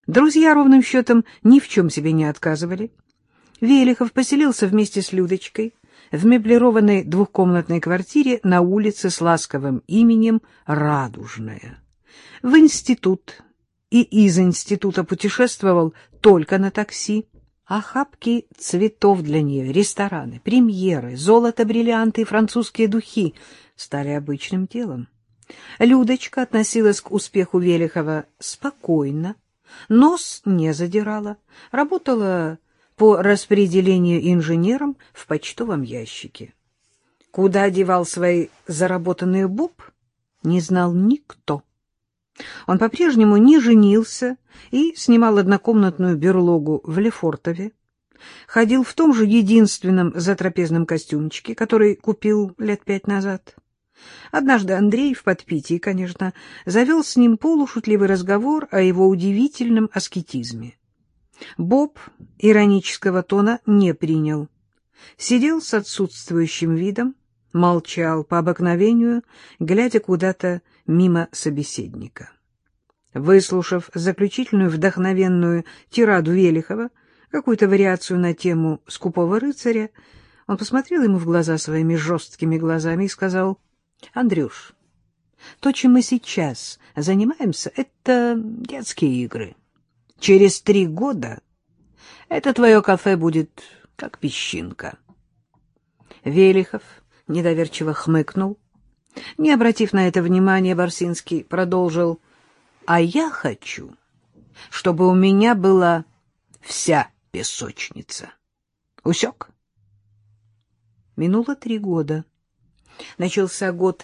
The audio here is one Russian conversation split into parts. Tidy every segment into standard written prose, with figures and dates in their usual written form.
Друзья ровным счетом ни в чем себе не отказывали. Велихов поселился вместе с Людочкой в меблированной двухкомнатной квартире на улице с ласковым именем Радужная. В институт и из института путешествовал только на такси. Охапки цветов для нее, рестораны, премьеры, золото, бриллианты и французские духи стали обычным делом. Людочка относилась к успеху Велихова спокойно, нос не задирала, работала по распределению инженером в почтовом ящике. Куда девал свои заработанные Боб, не знал никто. Он по-прежнему не женился и снимал однокомнатную берлогу в Лефортове. Ходил в том же единственном затрапезном костюмчике, который купил лет 5 назад. Однажды Андрей в подпитии, конечно, завел с ним полушутливый разговор о его удивительном аскетизме. Боб иронического тона не принял. Сидел с отсутствующим видом, молчал по обыкновению, глядя куда-то мимо собеседника. Выслушав заключительную вдохновенную тираду Велихова, какую-то вариацию на тему «Скупого рыцаря», он посмотрел ему в глаза своими жесткими глазами и сказал: «Андрюш, то, чем мы сейчас занимаемся, это детские игры. Через 3 года это твое кафе будет как песчинка». Велихов недоверчиво хмыкнул. Не обратив на это внимания, Барсинский продолжил: «А я хочу, чтобы у меня была вся песочница. Усек?» Минуло 3 года. Начался год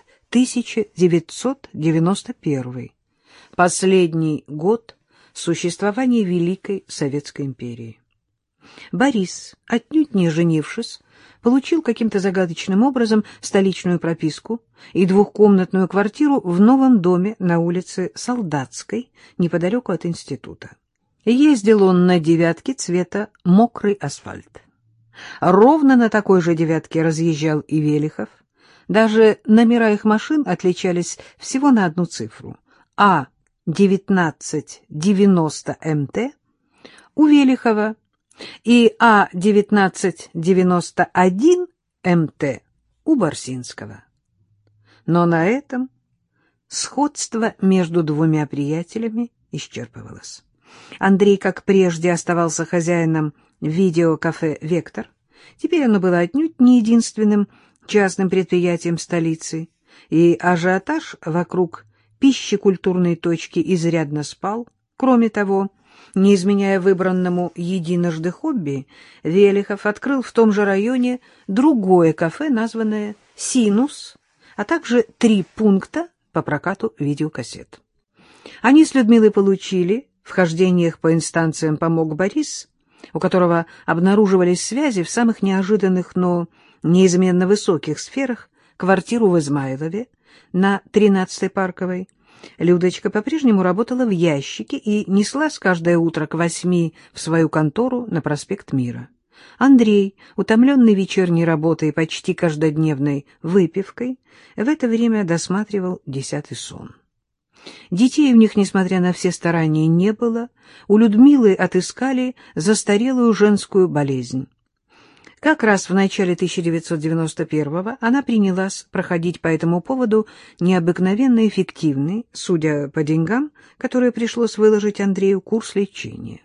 1991, последний год существования Великой Советской империи. Борис, отнюдь не женившись, получил каким-то загадочным образом столичную прописку и двухкомнатную квартиру в новом доме на улице Солдатской, неподалеку от института. Ездил он на «девятке» цвета мокрый асфальт. Ровно на такой же «девятке» разъезжал и Велихов. Даже номера их машин отличались всего на одну цифру. А-1990 МТ у Велихова и А-1991 МТ у Барсинского. Но на этом сходство между двумя приятелями исчерпывалось. Андрей, как прежде, оставался хозяином видеокафе «Вектор». Теперь оно было отнюдь не единственным частным предприятием столицы, и ажиотаж вокруг пищекультурной точки изрядно спал. Кроме того, не изменяя выбранному единожды хобби, Велихов открыл в том же районе другое кафе, названное «Синус», а также 3 пункта по прокату видеокассет. Они с Людмилой получили, в хождениях по инстанциям помог Борис, у которого обнаруживались связи в самых неожиданных, но неизменно высоких сферах, квартиру в Измайлове на 13-й Парковой. Людочка по-прежнему работала в ящике и неслась каждое утро к 8 в свою контору на проспект Мира. Андрей, утомленный вечерней работой и почти каждодневной выпивкой, в это время досматривал «10-й сон». Детей у них, несмотря на все старания, не было. У Людмилы отыскали застарелую женскую болезнь. Как раз в начале 1991-го она принялась проходить по этому поводу необыкновенно эффективный, судя по деньгам, которые пришлось выложить Андрею, курс лечения.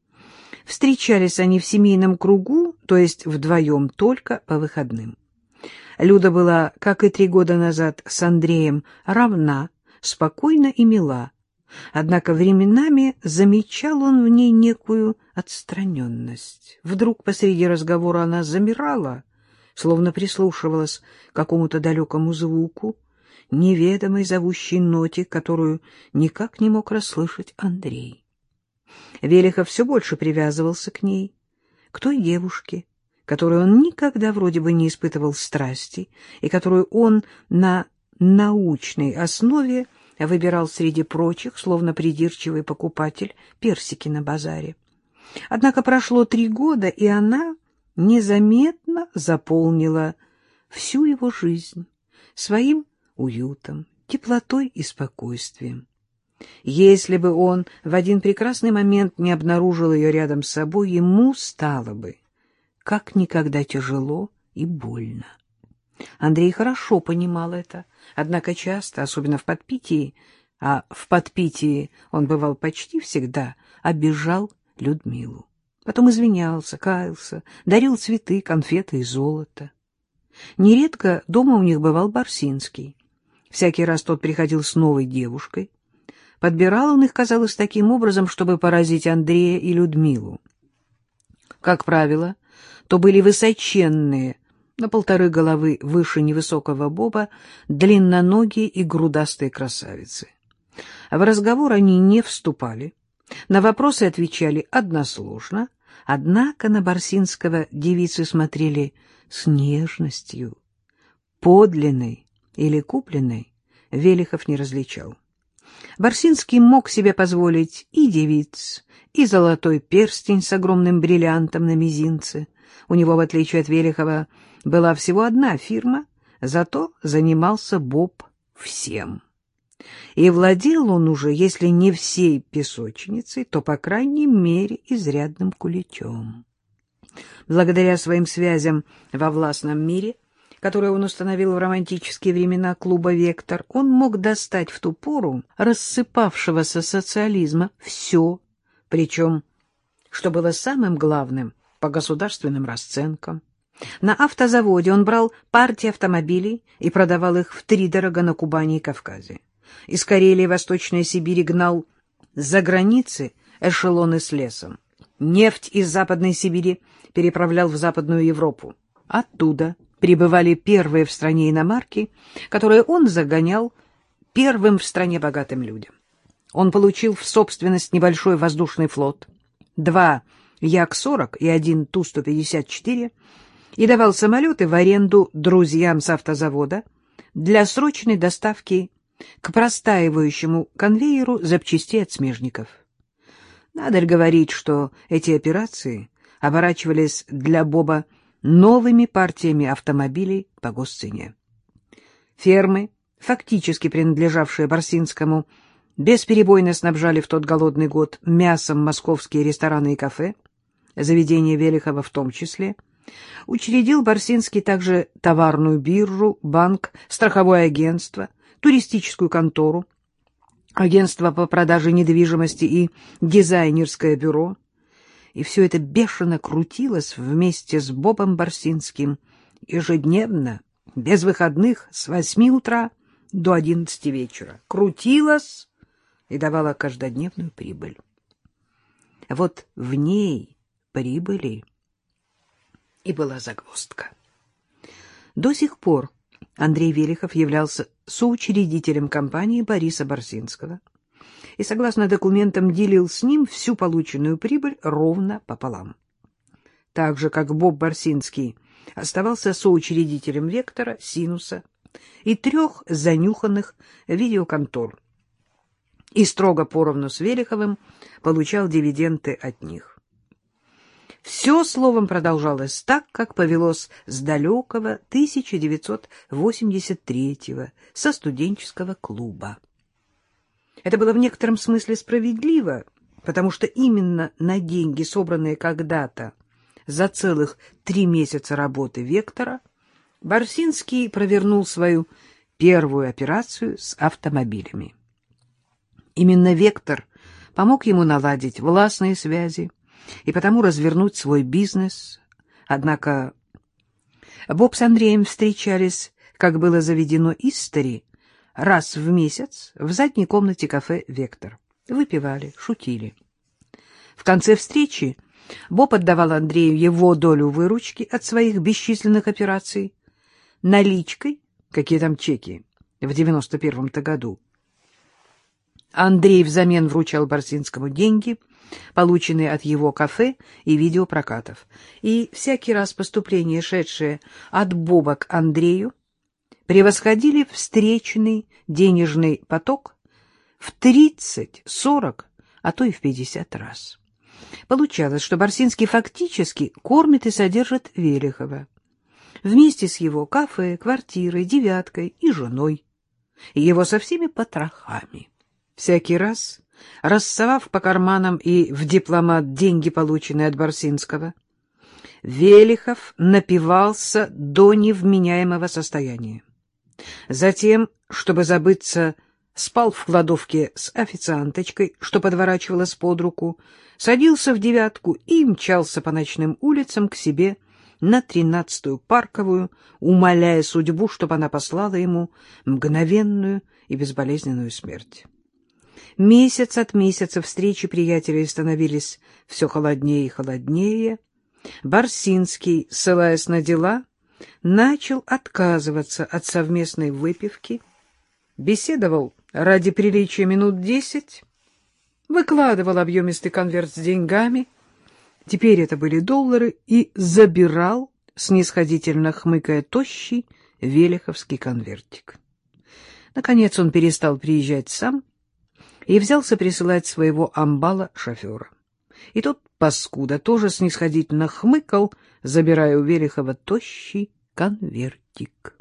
Встречались они в семейном кругу, то есть вдвоем только по выходным. Люда была, как и 3 года назад, с Андреем равна, спокойна и мила, однако временами замечал он в ней некую отстраненность. Вдруг посреди разговора она замирала, словно прислушивалась к какому-то далекому звуку, неведомой зовущей ноте, которую никак не мог расслышать Андрей. Велихов все больше привязывался к ней, к той девушке, которой он никогда вроде бы не испытывал страсти и которую он на научной основе выбирал среди прочих, словно придирчивый покупатель, персики на базаре. Однако прошло 3 года, и она незаметно заполнила всю его жизнь своим уютом, теплотой и спокойствием. Если бы он в один прекрасный момент не обнаружил ее рядом с собой, ему стало бы как никогда тяжело и больно. Андрей хорошо понимал это, однако часто, особенно в подпитии, а в подпитии он бывал почти всегда, обижал Людмилу. Потом извинялся, каялся, дарил цветы, конфеты и золото. Нередко дома у них бывал Барсинский. Всякий раз тот приходил с новой девушкой. Подбирал он их, казалось, таким образом, чтобы поразить Андрея и Людмилу. Как правило, то были высоченные, на 1,5 головы выше невысокого Боба, длинноногие и грудастые красавицы. В разговор они не вступали, на вопросы отвечали односложно, однако на Барсинского девицы смотрели с нежностью. Подлинной или купленной Велихов не различал. Барсинский мог себе позволить и девиц, и золотой перстень с огромным бриллиантом на мизинце. У него, в отличие от Велихова, была всего одна фирма, зато занимался Боб всем. И владел он уже, если не всей песочницей, то, по крайней мере, изрядным куличом. Благодаря своим связям во властном мире, которые он установил в романтические времена клуба «Вектор», он мог достать в ту пору рассыпавшегося социализма все, причем, что было самым главным, по государственным расценкам. На автозаводе он брал партии автомобилей и продавал их втридорога на Кубани и Кавказе. Из Карелии и Восточной Сибири гнал за границы эшелоны с лесом. Нефть из Западной Сибири переправлял в Западную Европу. Оттуда прибывали первые в стране иномарки, которые он загонял первым в стране богатым людям. Он получил в собственность небольшой воздушный флот, 2 Як-40 и 1 Ту-154, и давал самолеты в аренду друзьям с автозавода для срочной доставки к простаивающему конвейеру запчастей от смежников. Надо ли говорить, что эти операции оборачивались для Боба новыми партиями автомобилей по госцене. Фермы, фактически принадлежавшие Барсинскому, бесперебойно снабжали в тот голодный год мясом московские рестораны и кафе, заведения Велихова в том числе. Учредил Барсинский также товарную биржу, банк, страховое агентство, туристическую контору, агентство по продаже недвижимости и дизайнерское бюро. И все это бешено крутилось вместе с Бобом Барсинским ежедневно, без выходных, с 8 утра до 11 вечера. Крутилось и давало каждодневную прибыль. Вот в ней прибыли и была загвоздка. До сих пор Андрей Велихов являлся соучредителем компании Бориса Барсинского и, согласно документам, делил с ним всю полученную прибыль ровно пополам. Так же, как Боб Барсинский оставался соучредителем «Вектора», «Синуса» и 3 занюханных видеоконтор, и строго поровну с Велиховым получал дивиденды от них. Все, словом, продолжалось так, как повелось с далекого 1983-го, со студенческого клуба. Это было в некотором смысле справедливо, потому что именно на деньги, собранные когда-то за целых 3 месяца работы «Вектора», Барсинский провернул свою первую операцию с автомобилями. Именно «Вектор» помог ему наладить властные связи и потому развернуть свой бизнес. Однако Боб с Андреем встречались, как было заведено истори, раз в месяц в задней комнате кафе «Вектор». Выпивали, шутили. В конце встречи Боб отдавал Андрею его долю выручки от своих бесчисленных операций наличкой, какие там чеки, в 91-м-то году. Андрей взамен вручал Барсинскому деньги, полученные от его кафе и видеопрокатов. И всякий раз поступления, шедшие от Боба к Андрею, превосходили встречный денежный поток в 30, 40, а то и в 50 раз. Получалось, что Барсинский фактически кормит и содержит Велихова вместе с его кафе, квартирой, девяткой и женой, и его со всеми потрохами. Всякий раз, рассовав по карманам и в дипломат деньги, полученные от Барсинского, Велихов напивался до невменяемого состояния. Затем, чтобы забыться, спал в кладовке с официанточкой, что подворачивалась под руку, садился в девятку и мчался по ночным улицам к себе на 13-ю Парковую, умоляя судьбу, чтобы она послала ему мгновенную и безболезненную смерть. Месяц от месяца встречи приятелей становились все холоднее и холоднее. Барсинский, ссылаясь на дела, начал отказываться от совместной выпивки, беседовал ради приличия минут 10, выкладывал объемистый конверт с деньгами, теперь это были доллары, и забирал, снисходительно хмыкая, тощий велиховский конвертик. Наконец он перестал приезжать сам и взялся присылать своего амбала-шофера. И тот, паскуда, тоже снисходительно хмыкал, забирая у Велихова тощий конвертик.